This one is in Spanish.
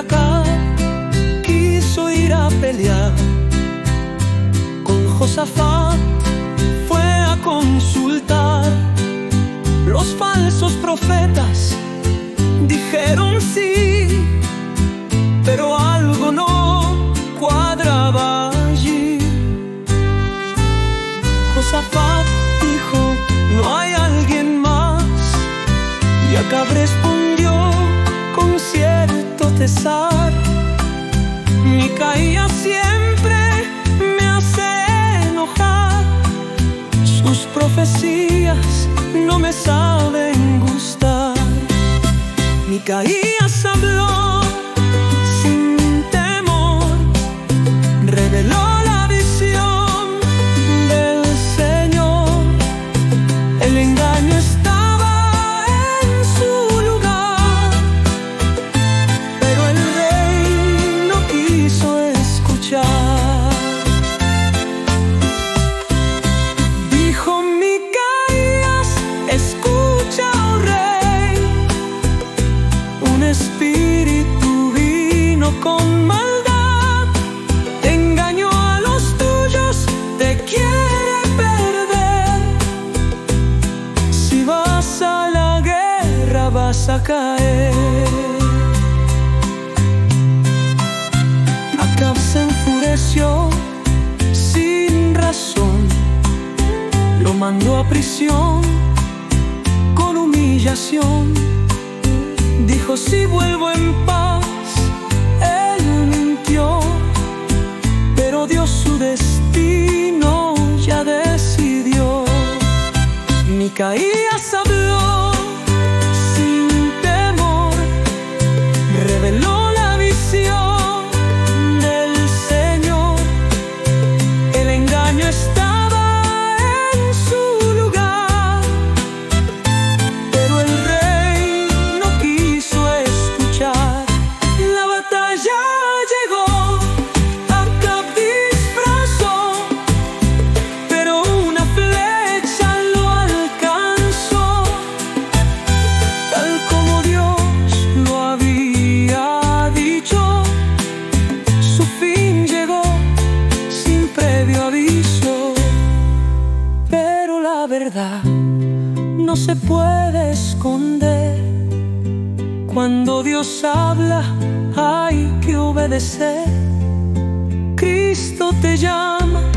pecar, quiso ir a pelear con Josafat, fue a consultar. Los falsos profetas dijeron sí, pero algo no cuadraba allí. Josafat dijo: no hay alguien más. Y Acab respondió con cierto pesar: Micaía siempre me hace enojar, sus profecías no me saben gustar. Micaías habló sin temor, reveló la visión del Señor. El engaño estaba en su lugar, pero el rey no quiso escuchar. Dijo Micaías: escucha, oh rey, un espíritu vino con maldad, te engañó a los tuyos, te quiere perder. Si vas a la guerra vas a caer. Acab se enfureció sin razón, lo mandó a prisión con humillación. Dijo: si vuelvo en paz. Él mintió, pero Dios su destino ya decidió. Micaías habló sin temor, reveló la visión del Señor. El engaño estaba en su lugar, pero el rey no quiso escuchar. La batalla llegó, Acab disfrazó, pero una flecha lo alcanzó. Tal como Dios lo había dicho, su fin llegó sin previo aviso. Pero la verdad no se puede esconder. Cuando Dios habla hay que obedecer. Cristo te llama